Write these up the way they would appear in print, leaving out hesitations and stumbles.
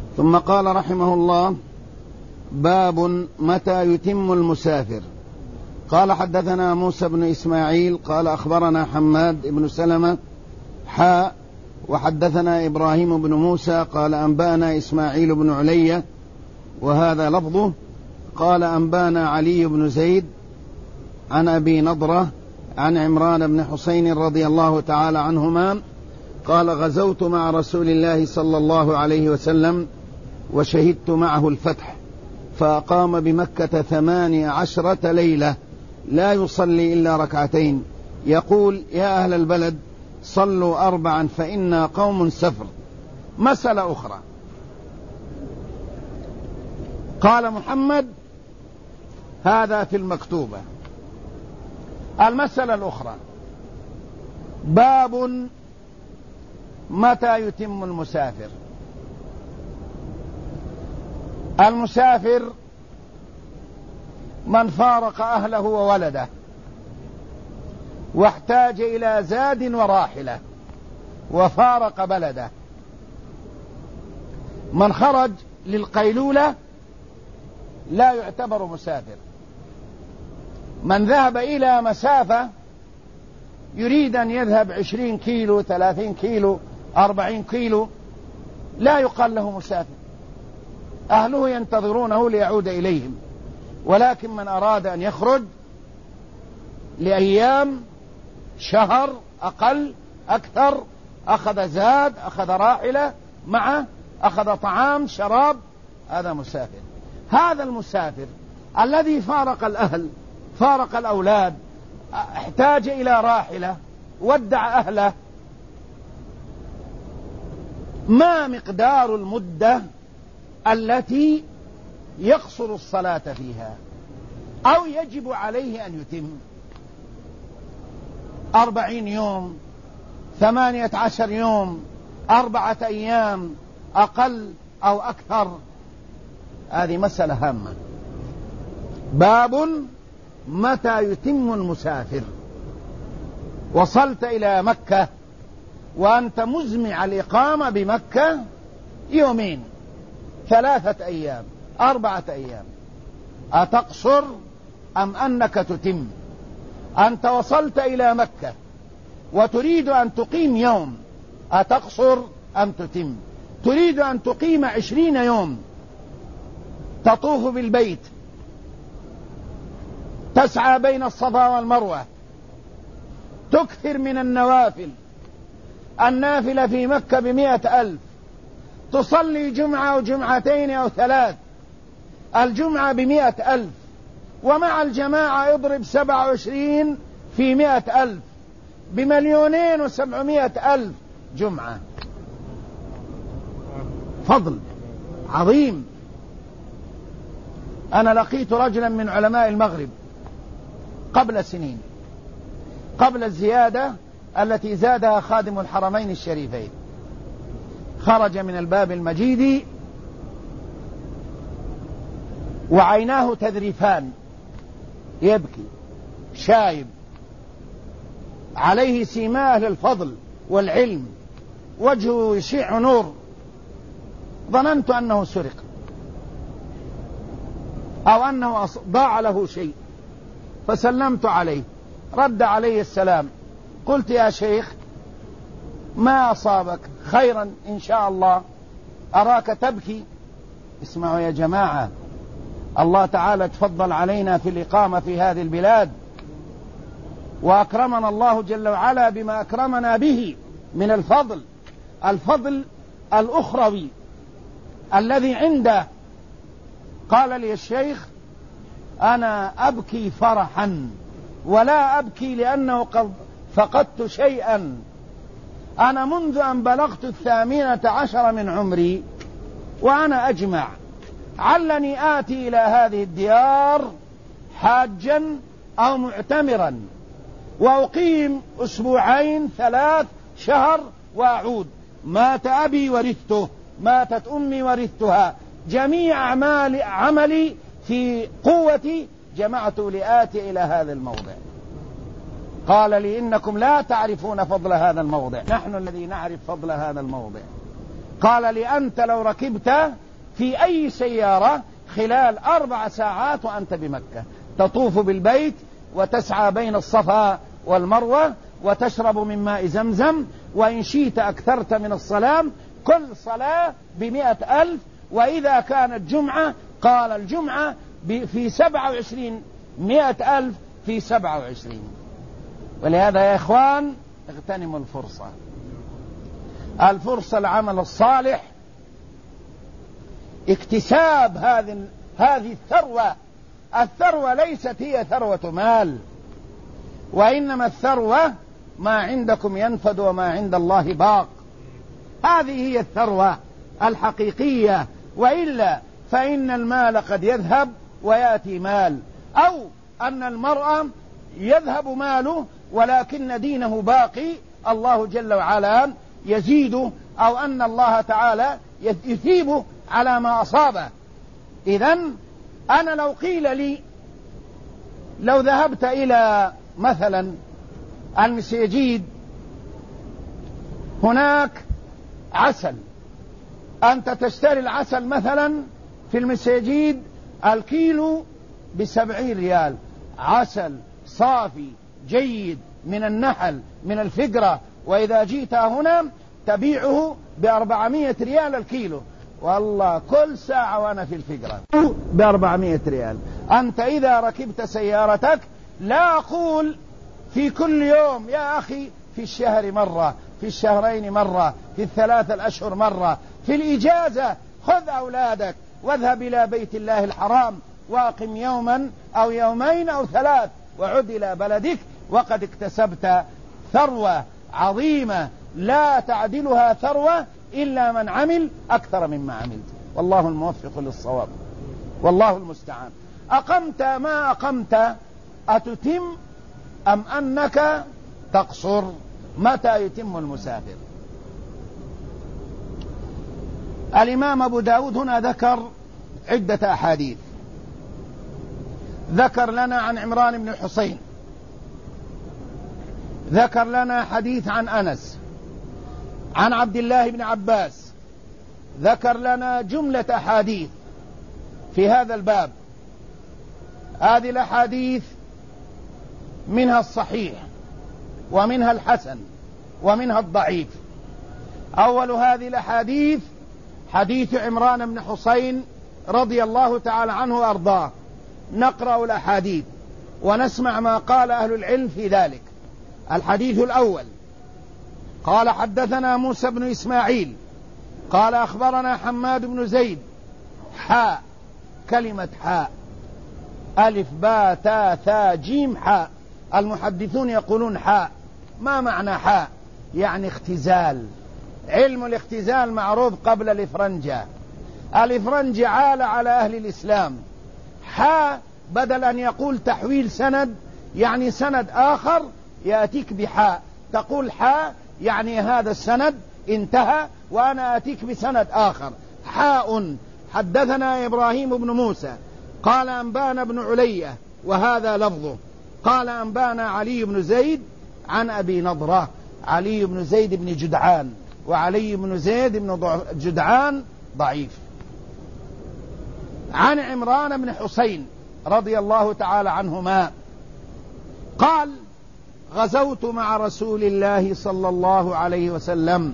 ثم قال رحمه الله: باب متى يتم المسافر. قال: حدثنا موسى بن إسماعيل قال أخبرنا حماد بن سلمة وحدثنا إبراهيم بن موسى قال أنبانا إسماعيل بن علي وهذا لفظه قال أنبانا علي بن زيد عن أبي نضرة عن عمران بن حسين رضي الله تعالى عنهما قال: غزوت مع رسول الله صلى الله عليه وسلم وشهدت معه الفتح، فأقام بمكة 18 ليلة لا يصلي إلا ركعتين، يقول: يا أهل البلد صلوا 4 فإنا قوم سفر. مسألة أخرى. قال محمد: هذا في المكتوبة. المسألة الأخرى: باب متى يتم المسافر. المسافر من فارق أهله وولده واحتاج إلى زاد وراحلة وفارق بلده. من خرج للقيلولة لا يعتبر مسافر. من ذهب إلى مسافة يريد أن يذهب 20 كيلو 30 كيلو 40 كيلو لا يقال له مسافر، أهله ينتظرونه ليعود إليهم. ولكن من أراد أن يخرج لأيام شهر أقل أكثر أخذ زاد أخذ راحلة معه أخذ طعام شراب، هذا مسافر. هذا المسافر الذي فارق الأهل فارق الأولاد احتاج إلى راحلة ودع أهله، ما مقدار المدة التي يقصر الصلاة فيها أو يجب عليه أن يتم؟ 40 يوم 18 يوم 4 أيام أقل أو أكثر؟ هذه مسألة هامة. باب متى يتم المسافر. وصلت إلى مكة وأنت مزمع الإقامة بمكة 2 3 أيام 4 أيام، أتقصر أم أنك تتم؟ أنت وصلت إلى مكة وتريد أن تقيم يوم، أتقصر أم تتم؟ تريد أن تقيم 20 يوم تطوف بالبيت تسعى بين الصفا والمروة تكثر من النوافل، النافلة في مكة ب100,000، تصلي جمعة أو جمعتين أو 3، الجمعة ب100,000 ومع الجماعة اضرب 27 في 100,000 ب2,700,000 جمعة. فضل عظيم. أنا لقيت رجلا من علماء المغرب قبل سنين، قبل الزيادة التي زادها خادم الحرمين الشريفين، خرج من الباب المجيد وعيناه تذرفان، يبكي شايب، عليه سيماء أهل الفضل والعلم، وجهه يشع نور. ظننت أنه سرق أو أنه ضاع له شيء، فسلمت عليه، رد عليه السلام. قلت: يا شيخ ما أصابك؟ خيرا إن شاء الله، أراك تبكي. اسمعوا يا جماعة، الله تعالى تفضل علينا في الإقامة في هذه البلاد، وأكرمنا الله جل وعلا بما أكرمنا به من الفضل الأخروي الذي عنده. قال لي الشيخ: أنا أبكي فرحا ولا أبكي لأنه قد فقدت شيئا. أنا منذ أن بلغت 18 من عمري وأنا أجمع علني آتي إلى هذه الديار حاجا أو معتمرا، وأقيم 2 3 شهر وأعود. مات أبي ورثته، ماتت أمي ورثتها، جميع عملي في قوتي جمعت لآتي إلى هذا الموضع. قال لي: إنكم لا تعرفون فضل هذا الموضع، نحن الذي نعرف فضل هذا الموضع. قال لي أنت لو ركبت في أي سيارة خلال 4 ساعات وأنت بمكة، تطوف بالبيت وتسعى بين الصفا والمروة وتشرب من ماء زمزم، وإن شئت أكثرت من الصلاة، كل صلاة ب100,000. وإذا كانت جمعة قال الجمعة في 27 100,000 في 27. ولهذا يا إخوان اغتنموا الفرصة العمل الصالح، اكتساب هذه الثروة ليست هي ثروة مال، وإنما الثروة ما عندكم ينفد وما عند الله باق. هذه هي الثروة الحقيقية، وإلا فإن المال قد يذهب ويأتي مال، أو أن المرأة يذهب ماله ولكن دينه باقي، الله جل وعلا يزيده، أو أن الله تعالى يثيبه على ما أصابه. إذن أنا لو قيل لي لو ذهبت إلى مثلا المسيجيد هناك عسل، أنت تشتري العسل مثلا في المسيجيد الكيلو ب70 ريال، عسل صافي جيد من النحل من الفقرة، وإذا جئت هنا تبيعه ب400 ريال الكيلو. والله كل ساعة وأنا في الفقرة ب400 ريال. أنت إذا ركبت سيارتك، لا أقول في كل يوم يا أخي، في الشهر مرة، في الشهرين مرة، في ال3 الأشهر مرة، في الإجازة خذ أولادك واذهب إلى بيت الله الحرام واقم يوما أو يومين أو 3 وعد إلى بلدك، وقد اكتسبت ثروة عظيمة لا تعدلها ثروة إلا من عمل أكثر مما عملت. والله الموفق للصواب، والله المستعان. أقمت ما أقمت أتتم أم أنك تقصر؟ متى يتم المسافر؟ الإمام أبو داود هنا ذكر عدة أحاديث. ذكر لنا عن عمران بن حسين، ذكر لنا حديث عن أنس، عن عبد الله بن عباس، ذكر لنا جملة أحاديث في هذا الباب. هذه الأحاديث منها الصحيح ومنها الحسن ومنها الضعيف. أول هذه الأحاديث حديث عمران بن حسين رضي الله تعالى عنه وأرضاه. نقرأ الأحاديث ونسمع ما قال أهل العلم في ذلك. الحديث الأول: قال حدثنا موسى بن إسماعيل قال أخبرنا حماد بن زيد حاء. كلمة حاء ألف باء تاء ثاء جيم حاء. المحدثون يقولون حاء. ما معنى حاء؟ يعني اختزال. علم الاختزال معروف قبل الإفرنجة. الإفرنجة عال على أهل الإسلام. حاء بدل أن يقول تحويل سند، يعني سند آخر يأتيك بحاء، تقول حاء يعني هذا السند انتهى وأنا أتيك بسند آخر. حاء. حدثنا إبراهيم بن موسى قال أنبانا بن علية وهذا لفظه. قال أنبانا علي بن زيد عن أبي نضرة. علي بن زيد بن جدعان، وعلي بن زيد بن جدعان ضعيف. عن عمران بن حسين رضي الله تعالى عنهما قال: غزوت مع رسول الله صلى الله عليه وسلم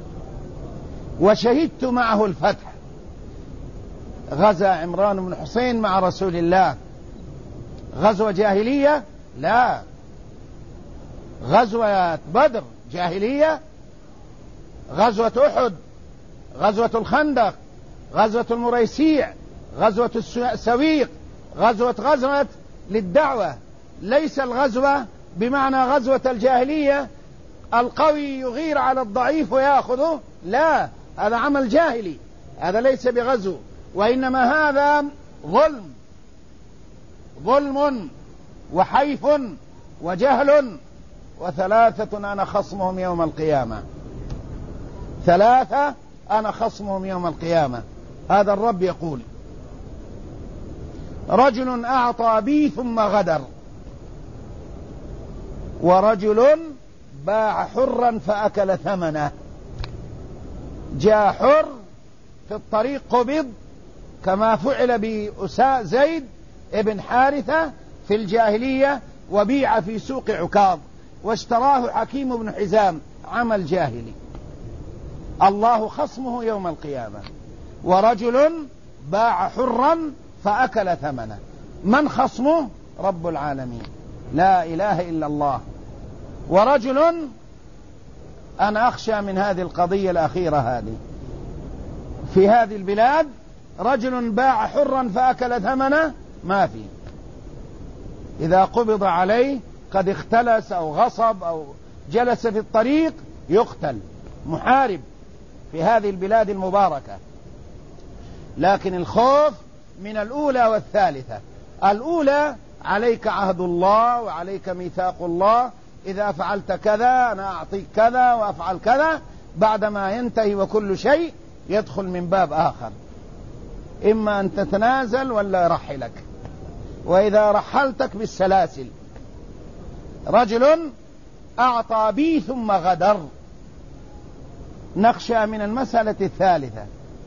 وشهدت معه الفتح. غزا عمران بن حسين مع رسول الله. غزوة جاهلية؟ لا. غزوة بدر جاهلية؟ غزوة أحد، غزوة الخندق، غزوة المريسيع، غزوة السويق، غزوة للدعوة. ليس الغزوة بمعنى غزوة الجاهلية القوي يغير على الضعيف ويأخذه، لا، هذا عمل جاهلي، هذا ليس بغزو، وإنما هذا ظلم وحيف وجهل. وثلاثة أنا خصمهم يوم القيامة. 3 أنا خصمهم يوم القيامة. هذا الرب يقول: رجل أعطى بي ثم غدر، ورجل باع حرا فأكل ثمنه. جاء حر في الطريق قبض كما فعل زيد ابن حارثة في الجاهلية، وبيع في سوق عكاظ واشتراه حكيم بن حزام، عمل جاهلي. الله خصمه يوم القيامة. ورجل باع حرا فأكل ثمنه، من خصمه؟ رب العالمين، لا إله إلا الله. ورجل، أنا أخشى من هذه القضية الأخيرة هذه في هذه البلاد، رجل باع حرا فأكل ثمنه، ما في، إذا قبض عليه قد اختلس أو غصب أو جلس في الطريق يقتل، محارب في هذه البلاد المباركة. لكن الخوف من الأولى والثالثة. الأولى عليك عهد الله وعليك ميثاق الله، إذا فعلت كذا أنا أعطيك كذا وأفعل كذا، بعدما ينتهي وكل شيء يدخل من باب آخر، إما أن تتنازل ولا يرحلك، وإذا رحلتك بالسلاسل. رجل أعطى بي ثم غدر. نخشى من المسألة الثالثة.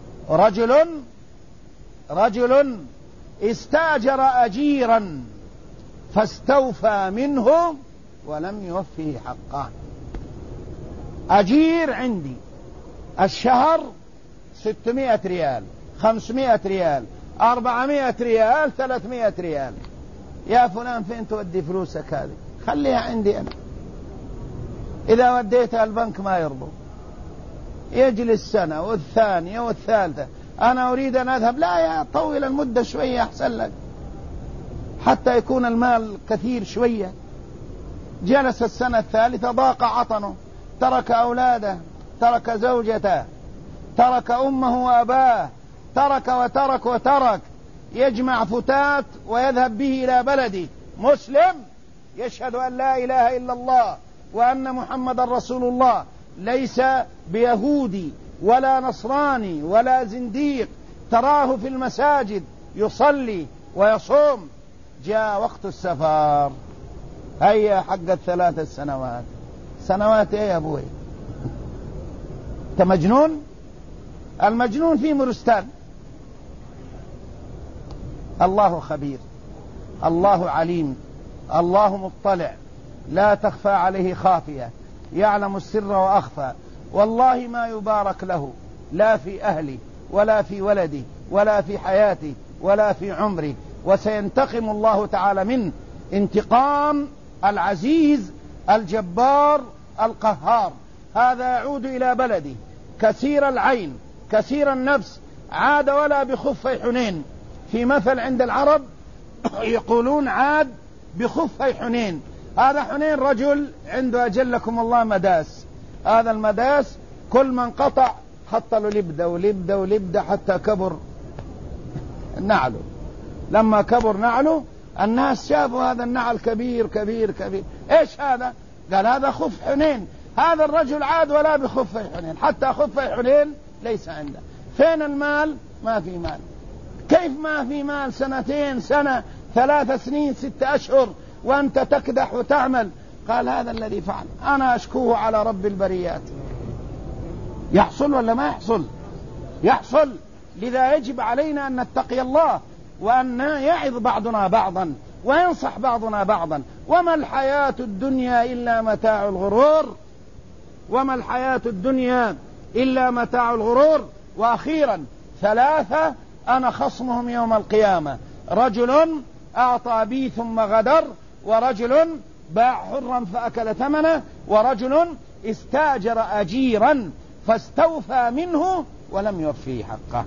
رجل استأجر أجيرا فاستوفى منه ولم يوفه حقه. أجير عندي الشهر 600 ريال، 500 ريال، 400 ريال، 300 ريال. يا فلان فين تودي فلوسك هذه؟ خليها عندي أنا، إذا وديتها البنك ما يرضى، يجلس سنة والثانية والثالثة، أنا أريد أن أذهب، لا يا طول المدة شوية أحسن لك حتى يكون المال كثير شوية. جلس السنة الثالثة ضاق عطنه، ترك أولاده، ترك زوجته، ترك أمه وأباه، ترك وترك وترك، يجمع فتات ويذهب به إلى بلده مسلم يشهد أن لا إله إلا الله وأن محمد رسول الله، ليس بيهودي ولا نصراني ولا زنديق، تراه في المساجد يصلي ويصوم. جاء وقت السفر، هيا حق ال3 سنوات. سنوات ايه يا ابوي؟ انت مجنون؟ المجنون في مرستان. الله خبير، الله عليم، الله مطلع، لا تخفى عليه خافية، يعلم السر وأخفى. والله ما يبارك له لا في أهلي ولا في ولدي ولا في حياتي ولا في عمري، وسينتقم الله تعالى منه انتقام العزيز الجبار القهار. هذا يعود إلى بلده كثير العين كثير النفس، عاد ولا بخفي حنين. في مثل عند العرب يقولون عاد بخفي حنين. هذا حنين رجل عنده أجلكم الله مداس، هذا المداس كل من قطع حط له لبدة ولبدة ولبدة حتى كبر نعله. لما كبر نعله الناس شافوا هذا النعل كبير كبير كبير، ايش هذا؟ قال هذا خف حنين. هذا الرجل عاد ولا بخفي حنين، حتى خفي حنين ليس عنده. فين المال؟ ما في مال. كيف ما في مال؟ 2 سنة 3 سنين 6 أشهر وأنت تكدح وتعمل. قال هذا الذي فعل، أنا أشكوه على رب البريات. يحصل ولا ما يحصل؟ يحصل. لذا يجب علينا أن نتقي الله وأن يعظ بعضنا بعضا وينصح بعضنا بعضا. وما الحياة الدنيا إلا متاع الغرور، وما الحياة الدنيا إلا متاع الغرور. وأخيرا 3 أنا خصمهم يوم القيامة: رجل أعطى بي ثم غدر، ورجل باع حرا فأكل ثمنه، ورجل استاجر أجيرا فاستوفى منه ولم يوفيه حقه.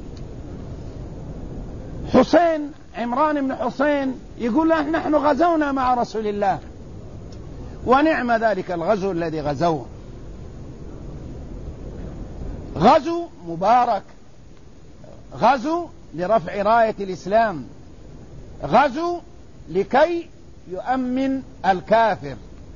حسين عمران بن حسين يقول له نحن غزونا مع رسول الله، ونعم ذلك الغزو الذي غزوه، غزو مبارك، غزو لرفع راية الإسلام، غزو لكي يؤمن الكافر،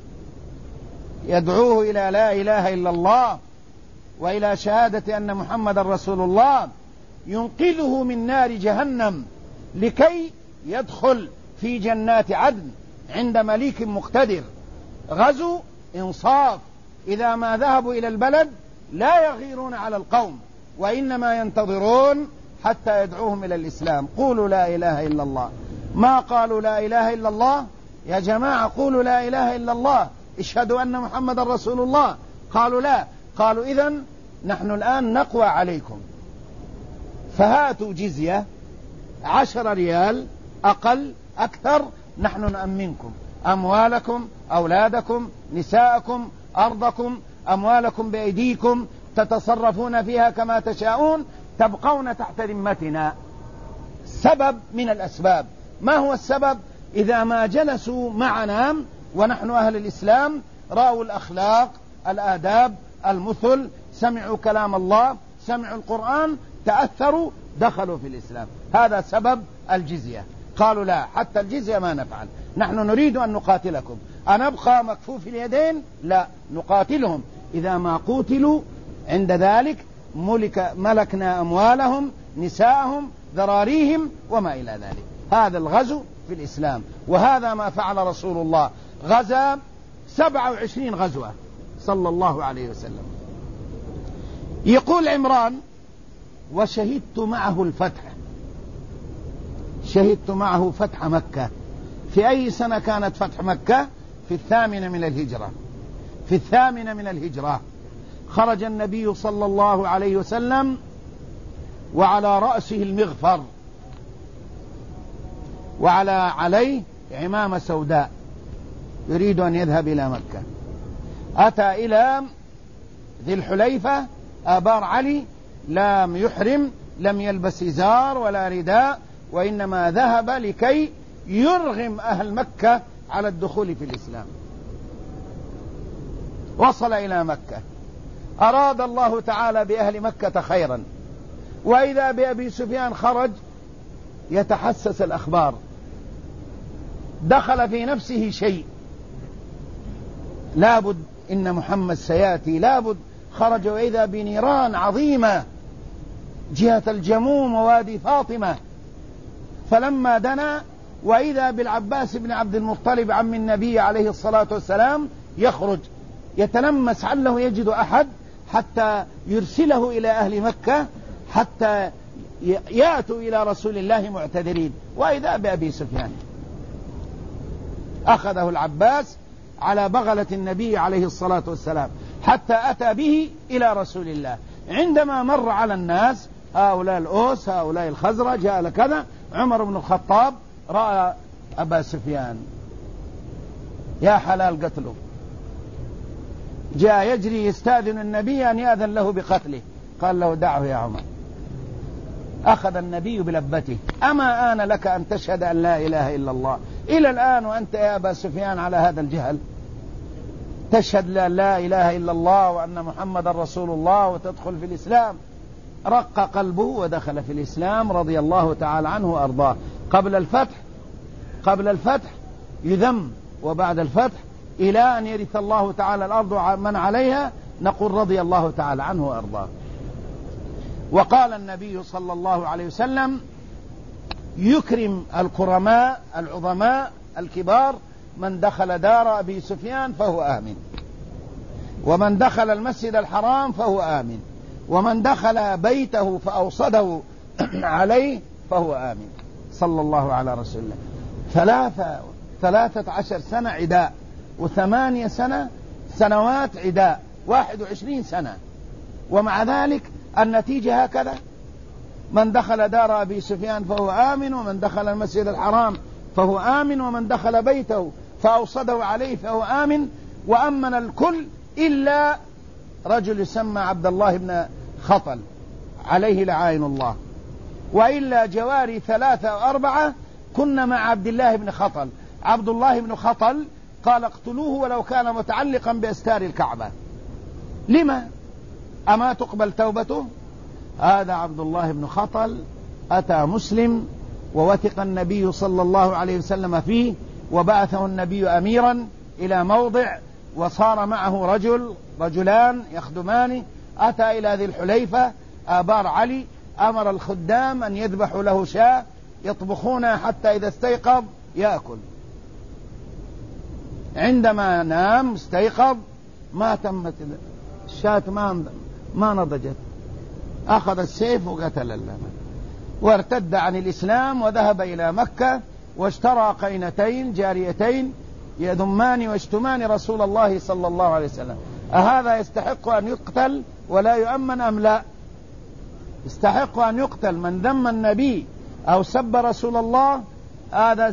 يدعوه إلى لا إله إلا الله وإلى شهادة أن محمد رسول الله، ينقذه من نار جهنم لكي يدخل في جنات عدن عند مليك مقتدر. غزو إنصاف، إذا ما ذهبوا إلى البلد لا يغيرون على القوم، وإنما ينتظرون حتى يدعوهم إلى الإسلام. قولوا لا إله إلا الله. ما قالوا لا إله إلا الله؟ يا جماعة قولوا لا إله إلا الله، اشهدوا أن محمد رسول الله. قالوا لا. قالوا إذن نحن الآن نقوى عليكم، فهاتوا جزية 10 ريال، أقل أكثر، نحن نأمنكم أموالكم، أولادكم، نساءكم، أرضكم، أموالكم بأيديكم، تتصرفون فيها كما تشاءون، تبقون تحت ذمتنا. سبب من الأسباب. ما هو السبب؟ إذا ما جلسوا معنا ونحن أهل الإسلام، رأوا الأخلاق، الآداب، المثل، سمعوا كلام الله، سمعوا القرآن، تأثروا، دخلوا في الإسلام. هذا سبب الجزية. قالوا لا، حتى الجزية ما نفعل، نحن نريد أن نقاتلكم. أنبقى مكفوف اليدين؟ لا، نقاتلهم. إذا ما قوتلوا عند ذلك ملكنا أموالهم، نساءهم، ذراريهم، وما إلى ذلك. هذا الغزو في الإسلام، وهذا ما فعل رسول الله. غزا 27 غزوة صلى الله عليه وسلم. يقول عمران: وشهدت معه الفتح. شهدت معه فتح مكة. في أي سنة كانت فتح مكة؟ في 8 من الهجرة. في 8 من الهجرة خرج النبي صلى الله عليه وسلم وعلى رأسه المغفر، عليه عمامة سوداء، يريد أن يذهب إلى مكة. أتى إلى ذي الحليفة آبار علي، لم يحرم، لم يلبس إزار ولا رداء، وإنما ذهب لكي يرغم أهل مكة على الدخول في الإسلام. وصل إلى مكة، أراد الله تعالى بأهل مكة خيرا، وإذا بأبي سفيان خرج يتحسس الأخبار، دخل في نفسه شيء، لابد إن محمد سيأتي، لابد. خرج وإذا بنيران عظيمة جهة الجموم ووادي فاطمة. فلما دنا وإذا بالعباس بن عبد المطلب عم النبي عليه الصلاة والسلام يخرج يتلمس عله يجد أحد حتى يرسله إلى أهل مكة حتى يأتوا إلى رسول الله معتذرين. وإذا بأبي سفيان أخذه العباس على بغلة النبي عليه الصلاة والسلام حتى أتى به إلى رسول الله. عندما مر على الناس، هؤلاء الأوس، هؤلاء الخزرج، هؤلاء كذا، عمر بن الخطاب رأى أبا سفيان، يا حلال قتله، جاء يجري يستأذن النبي أن يأذن له بقتله. قال له: دعه يا عمر. أخذ النبي بلبته: أما آن لك أن تشهد أن لا إله إلا الله إلى الآن وأنت يا أبا سفيان على هذا الجهل؟ تشهد لا إله إلا الله وأن محمد رسول الله وتدخل في الإسلام. رق قلبه ودخل في الإسلام رضي الله تعالى عنه وأرضاه. قبل الفتح يذم، وبعد الفتح إلى أن يرث الله تعالى الأرض من عليها نقول رضي الله تعالى عنه وأرضاه. وقال النبي صلى الله عليه وسلم: يكرم الكرماء العظماء الكبار، من دخل دار أبي سفيان فهو آمن، ومن دخل المسجد الحرام فهو آمن، ومن دخل بيته فأوصده عليه فهو آمن. صلى الله على رسول الله. 13 سنة عداء، و8 سنوات عداء، 21 سنة، ومع ذلك النتيجة هكذا: من دخل دار أبي سفيان فهو آمن، ومن دخل المسجد الحرام فهو آمن، ومن دخل بيته فأوصده عليه فهو آمن. وأمن الكل إلا رجل يسمى عبد الله بن خطل عليه لعائن الله، وإلا جواري 3 أو 4 كنا مع عبد الله بن خطل. عبد الله بن خطل قال: اقتلوه ولو كان متعلقا بأستار الكعبة. لما؟ أما تقبل توبته؟ هذا عبد الله بن خطل أتى مسلم ووثق النبي صلى الله عليه وسلم فيه، وبعثه النبي أميرا إلى موضع، وصار معه رجلان يخدمان. أتى إلى ذي الحليفة آبار علي، أمر الخدام أن يذبحوا له شاة يطبخونها حتى إذا استيقظ يأكل. عندما نام استيقظ ما تمت الشاة، ما نضجت، أخذ السيف وقتل اللمن، وارتد عن الإسلام وذهب إلى مكة واشترى قينتين جاريتين يذمان ويشتمان رسول الله صلى الله عليه وسلم. أهذا يستحق أن يقتل ولا يؤمن أم لا؟ يستحق أن يقتل. من ذم النبي أو سب رسول الله هذا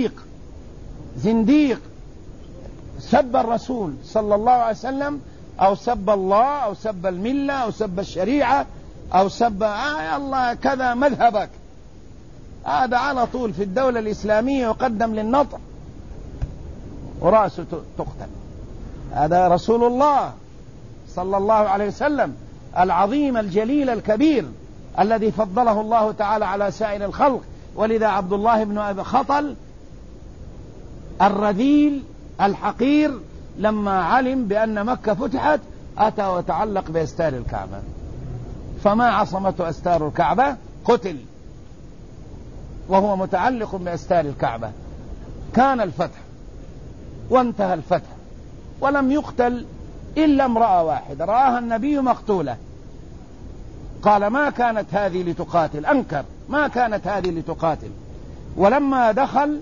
زنديق سب الرسول صلى الله عليه وسلم، أو سب الله، أو سب الملة، أو سب الشريعة، أو سب الله كذا مذهبك، هذا على طول في الدولة الإسلامية يقدم للنطع ورأسه تقتل. هذا رسول الله صلى الله عليه وسلم العظيم الجليل الكبير الذي فضله الله تعالى على سائر الخلق. ولذا عبد الله بن أبي خطل الرذيل الحقير لما علم بأن مكة فتحت أتى وتعلق بأستار الكعبة، فما عصمته أستار الكعبة، قتل وهو متعلق بأستار الكعبة. كان الفتح وانتهى الفتح ولم يقتل إلا امرأة واحدة رآها النبي مقتولة، قال ما كانت هذه لتقاتل، أنكر ما كانت هذه لتقاتل. ولما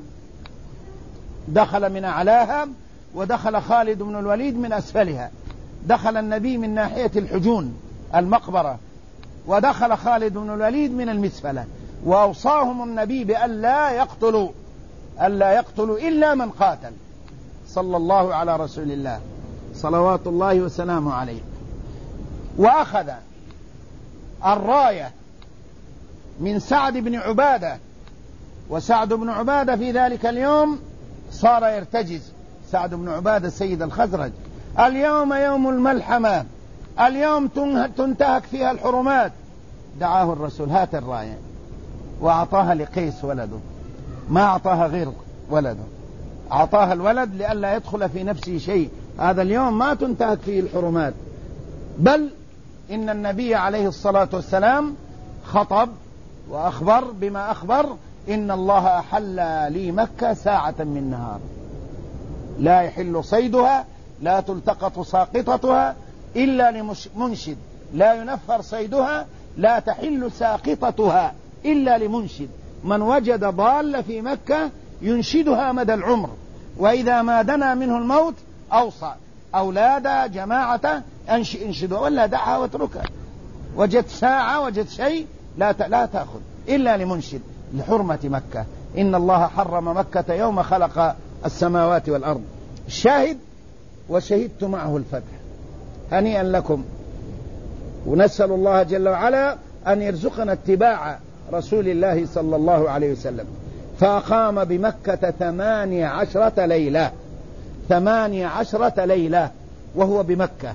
دخل من أعلاها ودخل خالد بن الوليد من أسفلها، دخل النبي من ناحية الحجون المقبرة، ودخل خالد بن الوليد من المسفلة، وأوصاهم النبي بأن لا يقتلوا إلا من قاتل، صلى الله على رسول الله صلوات الله وسلامه عليه. وأخذ الراية من سعد بن عبادة، وسعد بن عبادة في ذلك اليوم صار يرتجز. سعد بن عبادة سيد الخزرج: اليوم يوم الملحمة، اليوم تنتهك فيها الحرمات. دعاه الرسول: هات الراية، وأعطاها لقيس ولده، ما أعطاها غير ولده، أعطاها الولد لئلا يدخل في نفسه شيء. هذا اليوم ما تنتهك فيه الحرمات، بل إن النبي عليه الصلاة والسلام خطب وأخبر بما أخبر: إن الله أحل لي مكة ساعة من نهار، لا يحل صيدها، لا تلتقط ساقطتها إلا لمنشد، لا ينفر صيدها، لا تحل ساقطتها إلا لمنشد. من وجد ضال في مكة ينشدها مدى العمر، وإذا ما دنا منه الموت أوصى أولاد جماعة انشدوا، ولا دعها واتركها. وجدت ساعة، وجدت شيء، لا تأخذ إلا لمنشد، لحرمة مكة. إن الله حرم مكة يوم خلق السماوات والأرض. الشاهد: وشهدت معه الفتح. هنيئا لكم، ونسأل الله جل وعلا أن يرزقنا اتباع رسول الله صلى الله عليه وسلم. فأقام بمكة 18 ليلة، 18 ليلة وهو بمكة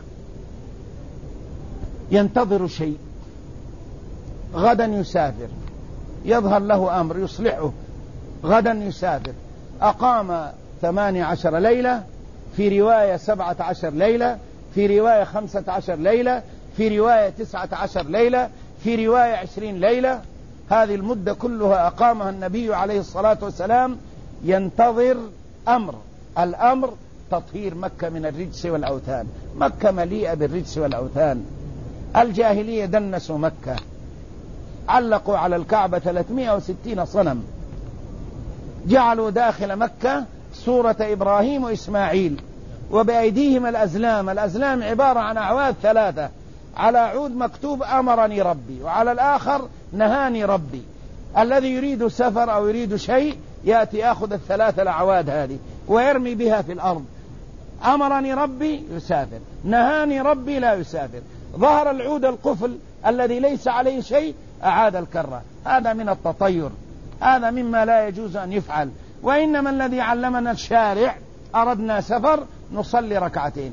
ينتظر شيء، غدا يسافر، يظهر له أمر يصلحه، غدا يسافر. أقام 18 ليلة، في رواية 17 ليلة، في رواية 15 ليلة، في رواية 19 ليلة، في رواية 20 ليلة. هذه المدة كلها أقامها النبي عليه الصلاة والسلام ينتظر أمر. الأمر تطهير مكة من الرجس والأوثان. مكة مليئة بالرجس والأوثان. الجاهلية دنسوا مكة، علقوا على الكعبة 360 صنم، جعلوا داخل مكة صورة إبراهيم وإسماعيل، وبأيديهم الأزلام. الأزلام عبارة عن أعواد ثلاثة، على عود مكتوب أمرني ربي، وعلى الآخر نهاني ربي. الذي يريد سفر أو يريد شيء يأتي يأخذ الثلاثة الأعواد هذه ويرمي بها في الأرض. أمرني ربي يسافر، نهاني ربي لا يسافر. ظهر العود القفل الذي ليس عليه شيء أعاد الكرة. هذا من التطير، هذا مما لا يجوز أن يفعل. وإنما الذي علمنا الشارع: أردنا سفر نصلي ركعتين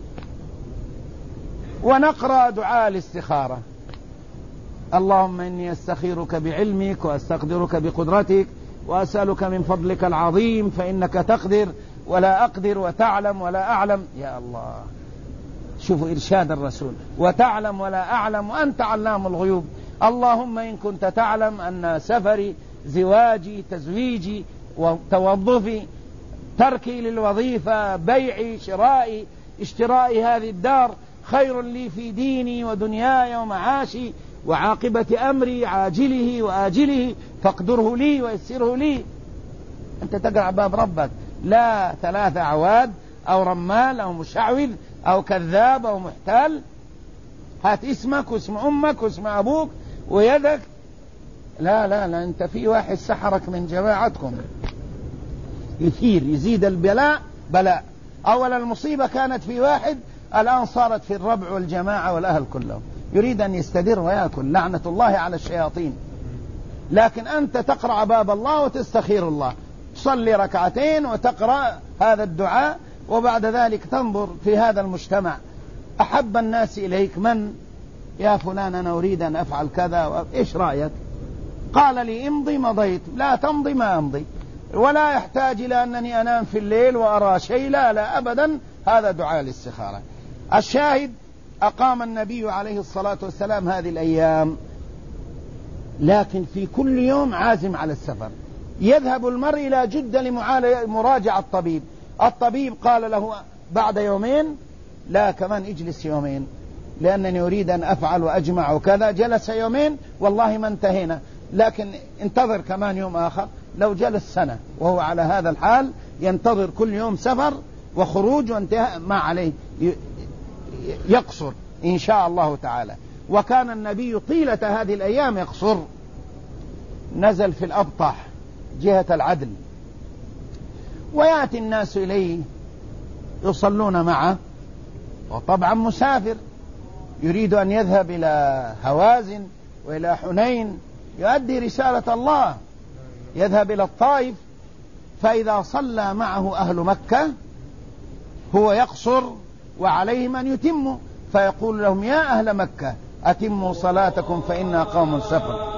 ونقرأ دعاء الاستخارة: اللهم إني أستخيرك بعلمك وأستقدرك بقدرتك وأسألك من فضلك العظيم فإنك تقدر ولا أقدر وتعلم ولا أعلم. يا الله، شوفوا إرشاد الرسول: وتعلم ولا أعلم وأنت علام الغيوب. اللهم إن كنت تعلم أن سفري، زواجي، تزويجي، وتوظفي، تركي للوظيفة، بيعي، شرائي، اشترائي هذه الدار، خير لي في ديني ودنياي ومعاشي وعاقبة أمري عاجله وآجله، فاقدره لي ويسره لي. أنت تقرع باب ربك، لا 3 أعواد أو رمال أو مشعوذ أو كذاب أو محتال. هات اسمك واسم أمك واسم أبوك ويدك. لا لا لا، أنت في واحد سحرك من جماعتكم يثير يزيد البلاء بلاء. أولا المصيبة كانت في واحد، الآن صارت في الربع والجماعة والأهل كلهم، يريد أن يستدر ويأكل، لعنة الله على الشياطين. لكن أنت تقرأ باب الله وتستخير الله، تصلي ركعتين وتقرأ هذا الدعاء، وبعد ذلك تنظر في هذا المجتمع أحب الناس إليك من؟ يا فلان أنا أريد أن أفعل كذا، إيش رأيك؟ قال لي امضي مضيت، لا تمضي ما أمضي، ولا يحتاج إلى أنني أنام في الليل وأرى شيء، لا لا أبدا، هذا دعاء الاستخارة. الشاهد أقام النبي عليه الصلاة والسلام هذه الأيام، لكن في كل يوم عازم على السفر. يذهب المرء إلى جدة لمراجعة الطبيب. الطبيب قال له بعد يومين، لا كمان اجلس يومين لأنني أريد أن أفعل وأجمع وكذا. جلس يومين، والله ما انتهينا، لكن انتظر كمان يوم آخر. لو جلس سنة وهو على هذا الحال ينتظر كل يوم سفر وخروج وانتهاء، ما عليه، يقصر إن شاء الله تعالى. وكان النبي طيلة هذه الأيام يقصر. نزل في الأبطح جهة العدل، ويأتي الناس إليه يصلون معه، وطبعا مسافر يريد أن يذهب إلى هوازن وإلى حنين يؤدي رسالة الله، يذهب إلى الطائف. فإذا صلى معه أهل مكة هو يقصر وعليهم أن يتموا، فيقول لهم يا أهل مكة أتموا صلاتكم فإنا قوم سفر.